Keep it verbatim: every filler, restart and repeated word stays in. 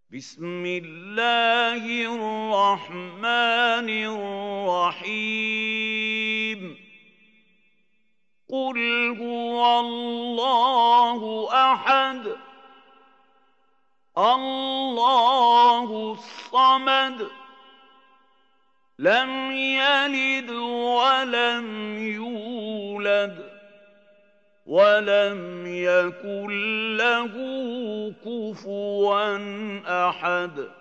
بسم الله الرحمن الرحيم قل هو الله أحد الله الصمد لم يلد ولم يولد ولم يكن له كفوا أحد